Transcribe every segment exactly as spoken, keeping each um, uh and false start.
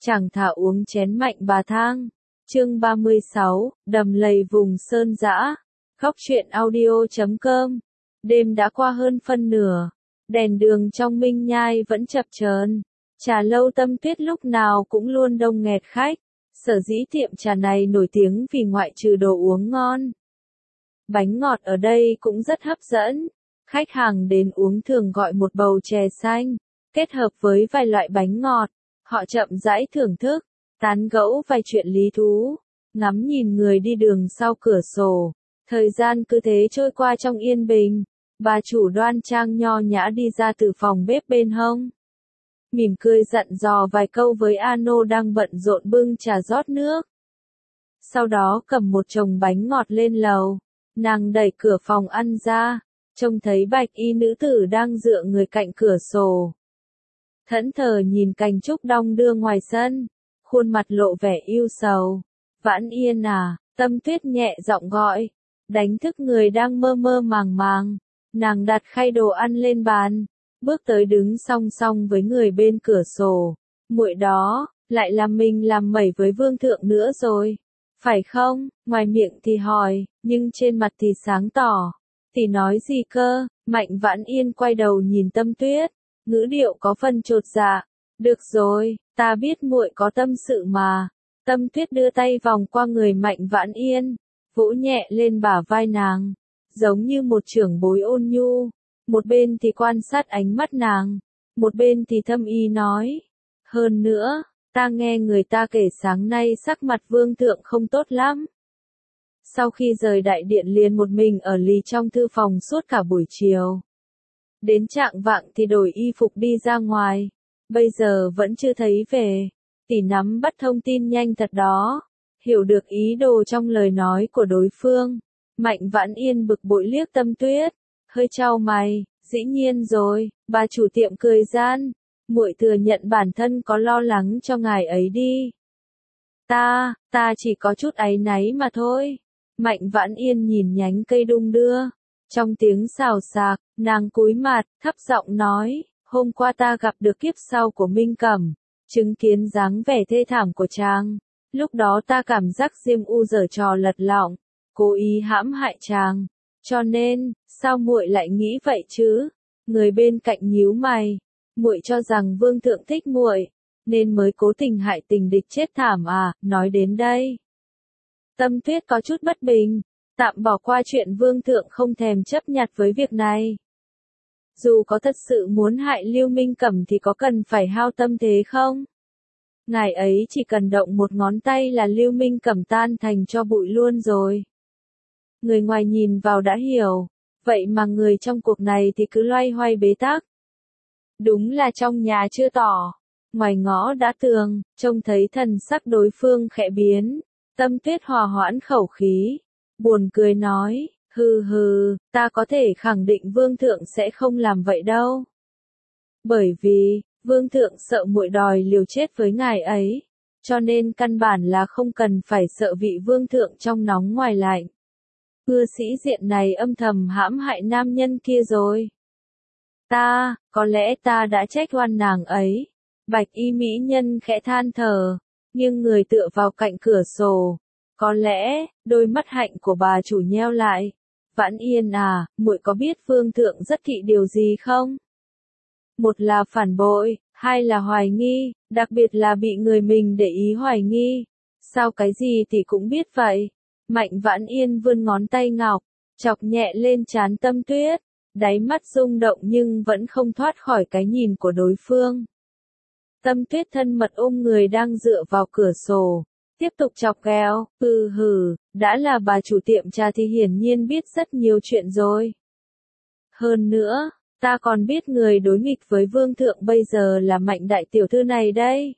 Chẳng thà uống chén mạnh bà thang. Chương ba mươi sáu, đầm lầy vùng sơn dã. Góc truyện audio chấm com. Đêm đã qua hơn phân nửa, đèn đường trong Minh Nhai vẫn chập chờn. Trà lâu Tâm Tuyết lúc nào cũng luôn đông nghẹt khách. Sở dĩ tiệm trà này nổi tiếng vì ngoại trừ đồ uống ngon, bánh ngọt ở đây cũng rất hấp dẫn. Khách hàng đến uống thường gọi một bầu chè xanh, kết hợp với vài loại bánh ngọt. Họ chậm rãi thưởng thức, tán gẫu vài chuyện lý thú, ngắm nhìn người đi đường sau cửa sổ. Thời gian cứ thế trôi qua trong yên bình. Bà chủ đoan trang nho nhã đi ra từ phòng bếp bên hông, mỉm cười dặn dò vài câu với Ano đang bận rộn bưng trà rót nước. Sau đó cầm một chồng bánh ngọt lên lầu. Nàng đẩy cửa phòng ăn ra, trông thấy bạch y nữ tử đang dựa người cạnh cửa sổ, thẫn thờ nhìn cành trúc đong đưa ngoài sân, khuôn mặt lộ vẻ ưu sầu. Vãn Yên à, Tâm Tuyết nhẹ giọng gọi, đánh thức người đang mơ mơ màng màng. Nàng đặt khay đồ ăn lên bàn, bước tới đứng song song với người bên cửa sổ. Muội đó, lại làm mình làm mẩy với vương thượng nữa rồi, phải không? Ngoài miệng thì hỏi, nhưng trên mặt thì sáng tỏ. Tỷ nói gì cơ? Mạnh Vãn Yên quay đầu nhìn Tâm Tuyết, ngữ điệu có phần chột dạ. Được rồi, ta biết muội có tâm sự mà. Tâm Tuyết đưa tay vòng qua người Mạnh Vãn Yên, vỗ nhẹ lên bả vai nàng, giống như một trưởng bối ôn nhu. Một bên thì quan sát ánh mắt nàng, một bên thì thâm ý nói. Hơn nữa, ta nghe người ta kể sáng nay sắc mặt vương thượng không tốt lắm. Sau khi rời đại điện liền một mình ở lì trong thư phòng suốt cả buổi chiều. Đến trạng vạng thì đổi y phục đi ra ngoài, bây giờ vẫn chưa thấy về. Tỷ nắm bắt thông tin nhanh thật đó, hiểu được ý đồ trong lời nói của đối phương. Mạnh Vãn Yên bực bội liếc Tâm Tuyết, hơi chau mày. Dĩ nhiên rồi, bà chủ tiệm cười gian, muội thừa nhận bản thân có lo lắng cho ngài ấy đi. Ta, ta chỉ có chút áy náy mà thôi. Mạnh Vãn Yên nhìn nhánh cây đung đưa, trong tiếng xào xạc, nàng cúi mặt, thấp giọng nói, hôm qua ta gặp được kiếp sau của Minh Cẩm, chứng kiến dáng vẻ thê thảm của chàng. Lúc đó ta cảm giác Diêm U giở trò lật lọng, cố ý hãm hại chàng. Cho nên, sao muội lại nghĩ vậy chứ? Người bên cạnh nhíu mày, muội cho rằng vương thượng thích muội, nên mới cố tình hại tình địch chết thảm à? Nói đến đây, Tâm Tuyết có chút bất bình, tạm bỏ qua chuyện vương thượng không thèm chấp nhặt với việc này. Dù có thật sự muốn hại Lưu Minh Cẩm thì có cần phải hao tâm thế không? Ngài ấy chỉ cần động một ngón tay là Lưu Minh Cẩm tan thành cho bụi luôn rồi. Người ngoài nhìn vào đã hiểu, vậy mà người trong cuộc này thì cứ loay hoay bế tắc. Đúng là trong nhà chưa tỏ, ngoài ngõ đã tường. Trông thấy thần sắc đối phương khẽ biến, Tâm Tuyết hòa hoãn khẩu khí, buồn cười nói, hừ hừ, ta có thể khẳng định vương thượng sẽ không làm vậy đâu. Bởi vì, vương thượng sợ muội đòi liều chết với ngài ấy, cho nên căn bản là không cần phải sợ vị vương thượng trong nóng ngoài lạnh. Ưa sĩ diện này âm thầm hãm hại nam nhân kia rồi. Ta, có lẽ ta đã trách oan nàng ấy. Bạch y mỹ nhân khẽ than thở, nhưng người tựa vào cạnh cửa sổ. Có lẽ, đôi mắt hạnh của bà chủ nheo lại. Vãn Yên à, muội có biết vương thượng rất kỵ điều gì không? Một là phản bội, hai là hoài nghi, đặc biệt là bị người mình để ý hoài nghi. Sao cái gì thì cũng biết vậy? Mạnh Vãn Yên vươn ngón tay ngọc, chọc nhẹ lên trán Tâm Tuyết, đáy mắt rung động nhưng vẫn không thoát khỏi cái nhìn của đối phương. Tâm Tuyết thân mật ôm người đang dựa vào cửa sổ, tiếp tục chọc ghẹo, ừ hừ, đã là bà chủ tiệm trà thì hiển nhiên biết rất nhiều chuyện rồi. Hơn nữa, ta còn biết người đối nghịch với vương thượng bây giờ là Mạnh đại tiểu thư này đây.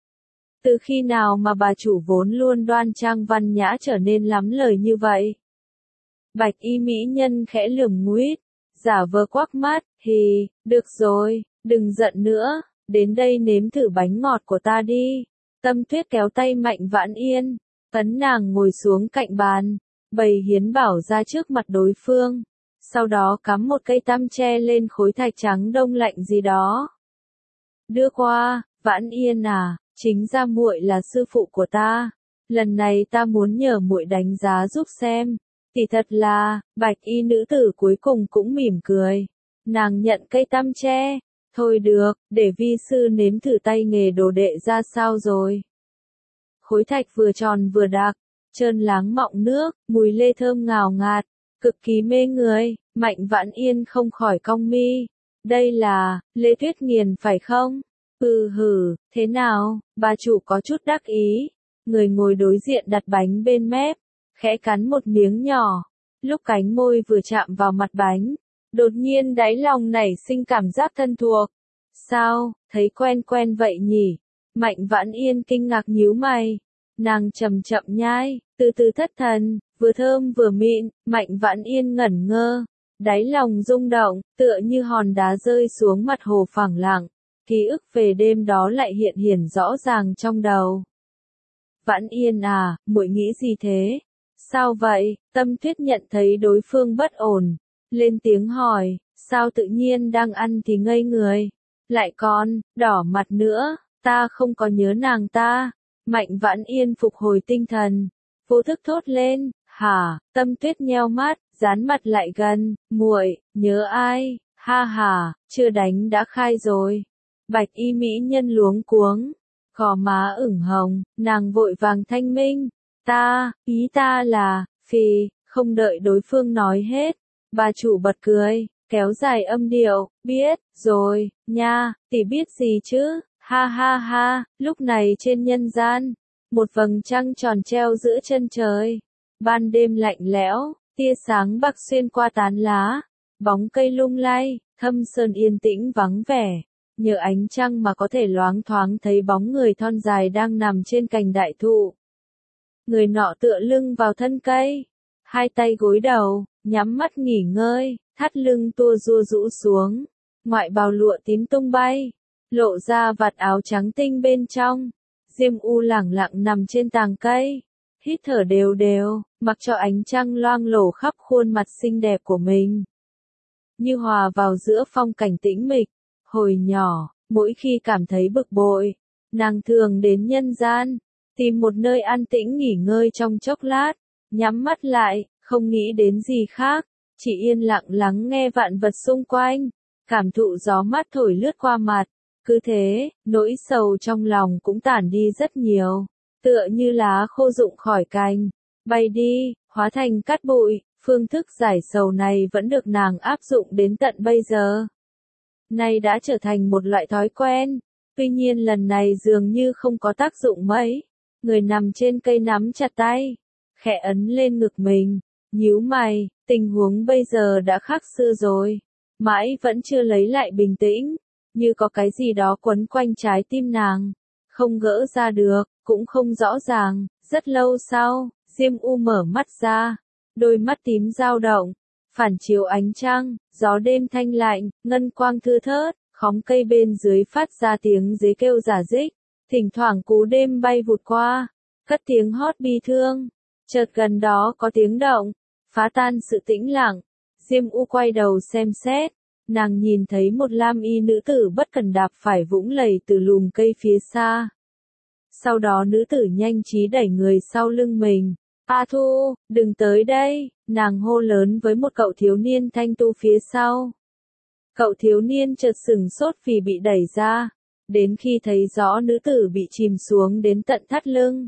Từ khi nào mà bà chủ vốn luôn đoan trang văn nhã trở nên lắm lời như vậy? Bạch y mỹ nhân khẽ lườm nguýt, giả vờ quắc mắt, hì, được rồi, đừng giận nữa, đến đây nếm thử bánh ngọt của ta đi. Tâm Tuyết kéo tay Mạnh Vãn Yên, ấn nàng ngồi xuống cạnh bàn, bày hiến bảo ra trước mặt đối phương, sau đó cắm một cây tăm tre lên khối thạch trắng đông lạnh gì đó. Đưa qua, Vãn Yên à, chính ra muội là sư phụ của ta. Lần này ta muốn nhờ muội đánh giá giúp xem. Thì thật là, bạch y nữ tử cuối cùng cũng mỉm cười. Nàng nhận cây tăm tre. Thôi được, để vi sư nếm thử tay nghề đồ đệ ra sao rồi. Khối thạch vừa tròn vừa đặc, trơn láng mọng nước, mùi lê thơm ngào ngạt, cực kỳ mê người. Mạnh Vãn Yên không khỏi cong mi. Đây là, Lê Tuyết Nghiền phải không? Ừ hử, thế nào, bà chủ có chút đắc ý. Người ngồi đối diện đặt bánh bên mép, khẽ cắn một miếng nhỏ. Lúc cánh môi vừa chạm vào mặt bánh, đột nhiên đáy lòng nảy sinh cảm giác thân thuộc. Sao, thấy quen quen vậy nhỉ? Mạnh Vãn Yên kinh ngạc nhíu mày. Nàng chậm chậm nhai, từ từ thất thần, vừa thơm vừa mịn. Mạnh Vãn Yên ngẩn ngơ, đáy lòng rung động, tựa như hòn đá rơi xuống mặt hồ phẳng lặng. Ký ức về đêm đó lại hiện hiển rõ ràng trong đầu. Vãn Yên à, muội nghĩ gì thế? Sao vậy? Tâm Tuyết nhận thấy đối phương bất ổn, lên tiếng hỏi, sao tự nhiên đang ăn thì ngây người, lại còn, đỏ mặt nữa, ta không có nhớ nàng ta. Mạnh Vãn Yên phục hồi tinh thần, vô thức thốt lên, hả? Tâm Tuyết nheo mắt, dán mặt lại gần, muội, nhớ ai? Ha ha, chưa đánh đã khai rồi. Bạch y mỹ nhân luống cuống, gò má ửng hồng, nàng vội vàng thanh minh, ta, ý ta là, phì, không đợi đối phương nói hết, bà chủ bật cười, kéo dài âm điệu, biết, rồi, nha, tỷ biết gì chứ, ha ha ha, lúc này trên nhân gian, một vầng trăng tròn treo giữa chân trời, ban đêm lạnh lẽo, tia sáng bạc xuyên qua tán lá, bóng cây lung lay, thâm sơn yên tĩnh vắng vẻ. Nhờ ánh trăng mà có thể loáng thoáng thấy bóng người thon dài đang nằm trên cành đại thụ. Người nọ tựa lưng vào thân cây, hai tay gối đầu, nhắm mắt nghỉ ngơi, thắt lưng tua rua rũ xuống, ngoại bào lụa tím tung bay, lộ ra vạt áo trắng tinh bên trong. Diêm U lẳng lặng nằm trên tàng cây, hít thở đều đều, mặc cho ánh trăng loang lổ khắp khuôn mặt xinh đẹp của mình. Như hòa vào giữa phong cảnh tĩnh mịch. Hồi nhỏ, mỗi khi cảm thấy bực bội, nàng thường đến nhân gian, tìm một nơi an tĩnh nghỉ ngơi trong chốc lát, nhắm mắt lại, không nghĩ đến gì khác, chỉ yên lặng lắng nghe vạn vật xung quanh, cảm thụ gió mát thổi lướt qua mặt. Cứ thế, nỗi sầu trong lòng cũng tản đi rất nhiều, tựa như lá khô rụng khỏi cành, bay đi, hóa thành cát bụi. Phương thức giải sầu này vẫn được nàng áp dụng đến tận bây giờ. Nay đã trở thành một loại thói quen, tuy nhiên lần này dường như không có tác dụng mấy. Người nằm trên cây nắm chặt tay, khẽ ấn lên ngực mình, nhíu mày, tình huống bây giờ đã khác xưa rồi, mãi vẫn chưa lấy lại bình tĩnh, như có cái gì đó quấn quanh trái tim nàng, không gỡ ra được, cũng không rõ ràng. Rất lâu sau, Diêm U mở mắt ra, đôi mắt tím dao động, phản chiếu ánh trăng, gió đêm thanh lạnh, ngân quang thưa thớt, khóm cây bên dưới phát ra tiếng dế kêu rả rích, thỉnh thoảng cú đêm bay vụt qua, cất tiếng hót bi thương, chợt gần đó có tiếng động, phá tan sự tĩnh lặng. Diêm U quay đầu xem xét, nàng nhìn thấy một lam y nữ tử bất cần đạp phải vũng lầy từ lùm cây phía xa. Sau đó nữ tử nhanh trí đẩy người sau lưng mình. A Thu, đừng tới đây, nàng hô lớn với một cậu thiếu niên thanh tu phía sau. Cậu thiếu niên chợt sừng sốt vì bị đẩy ra, đến khi thấy rõ nữ tử bị chìm xuống đến tận thắt lưng.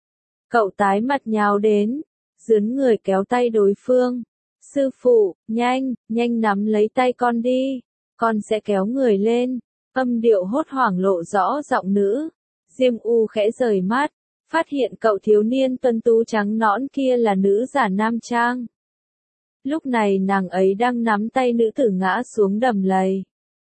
Cậu tái mặt nhào đến, dướn người kéo tay đối phương. Sư phụ, nhanh, nhanh nắm lấy tay con đi, con sẽ kéo người lên. Âm điệu hốt hoảng lộ rõ giọng nữ. Diêm U khẽ rời mắt, phát hiện cậu thiếu niên tuấn tú trắng nõn kia là nữ giả nam trang. Lúc này nàng ấy đang nắm tay nữ tử ngã xuống đầm lầy.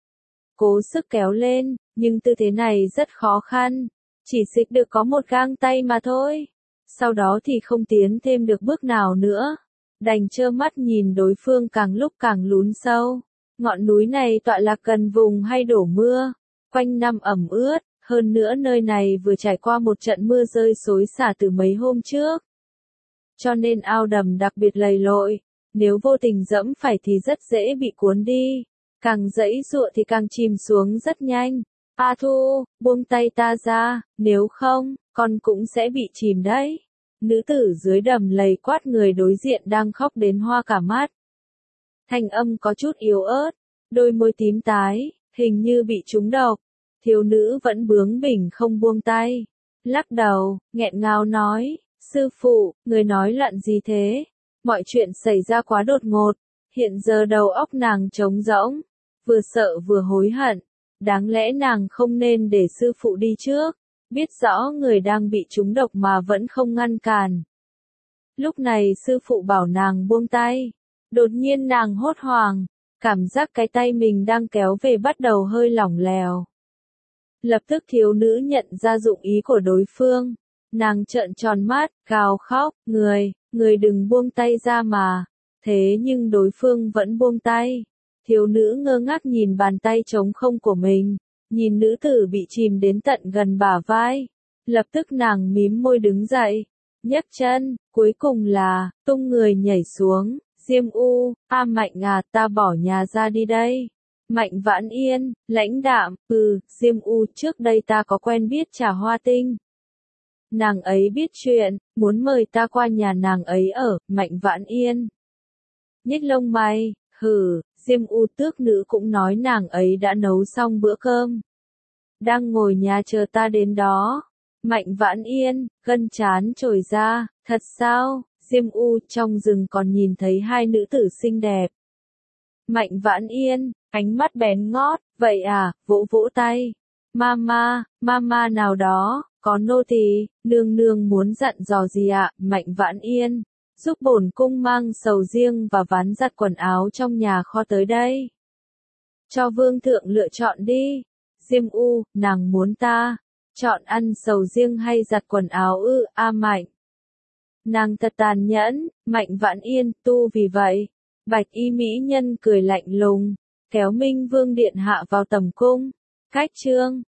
Cố sức kéo lên, nhưng tư thế này rất khó khăn, chỉ xích được có một gang tay mà thôi. Sau đó thì không tiến thêm được bước nào nữa, đành trơ mắt nhìn đối phương càng lúc càng lún sâu. Ngọn núi này tọa lạc gần vùng hay đổ mưa, quanh năm ẩm ướt. Hơn nữa nơi này vừa trải qua một trận mưa rơi xối xả từ mấy hôm trước. Cho nên ao đầm đặc biệt lầy lội, nếu vô tình dẫm phải thì rất dễ bị cuốn đi, càng dẫy dụa thì càng chìm xuống rất nhanh. A Thu, buông tay ta ra, nếu không, con cũng sẽ bị chìm đấy. Nữ tử dưới đầm lầy quát người đối diện đang khóc đến hoa cả mắt. Thanh âm có chút yếu ớt, đôi môi tím tái, hình như bị trúng độc. Thiếu nữ vẫn bướng bỉnh không buông tay. Lắc đầu, nghẹn ngào nói, sư phụ, người nói loạn gì thế? Mọi chuyện xảy ra quá đột ngột, hiện giờ đầu óc nàng trống rỗng, vừa sợ vừa hối hận. Đáng lẽ nàng không nên để sư phụ đi trước, biết rõ người đang bị trúng độc mà vẫn không ngăn cản. Lúc này sư phụ bảo nàng buông tay, đột nhiên nàng hốt hoảng, cảm giác cái tay mình đang kéo về bắt đầu hơi lỏng lẻo. Lập tức thiếu nữ nhận ra dụng ý của đối phương, nàng trợn tròn mắt, gào khóc, người, người đừng buông tay ra mà. Thế nhưng đối phương vẫn buông tay. Thiếu nữ ngơ ngác nhìn bàn tay trống không của mình, nhìn nữ tử bị chìm đến tận gần bả vai. Lập tức nàng mím môi đứng dậy, nhấc chân, cuối cùng là, tung người nhảy xuống. Diêm U, a Mạnh à, ta bỏ nhà ra đi đây. Mạnh Vãn Yên, lãnh đạm, ừ, Diêm U, trước đây ta có quen biết Trà Hoa Tinh. Nàng ấy biết chuyện, muốn mời ta qua nhà nàng ấy ở, Mạnh Vãn Yên. Nhếch lông mày, hừ, Diêm U tước nữ cũng nói nàng ấy đã nấu xong bữa cơm. Đang ngồi nhà chờ ta đến đó. Mạnh Vãn Yên, gân trán trồi ra, thật sao? Diêm U trong rừng còn nhìn thấy hai nữ tử xinh đẹp. Mạnh Vãn Yên, ánh mắt bén ngót, vậy à, vỗ vỗ tay. Mama, mama nào đó, có nô tỳ, nương nương muốn dặn dò gì ạ? Mạnh Vãn Yên, giúp bổn cung mang sầu riêng và ván giặt quần áo trong nhà kho tới đây. Cho vương thượng lựa chọn đi. Diêm U, nàng muốn ta chọn ăn sầu riêng hay giặt quần áo ư? A Mạnh. Nàng thật tàn nhẫn. Mạnh Vãn Yên, tu vì vậy. Bạch y mỹ nhân cười lạnh lùng, kéo Minh Vương điện hạ vào tầm cung. Cách chương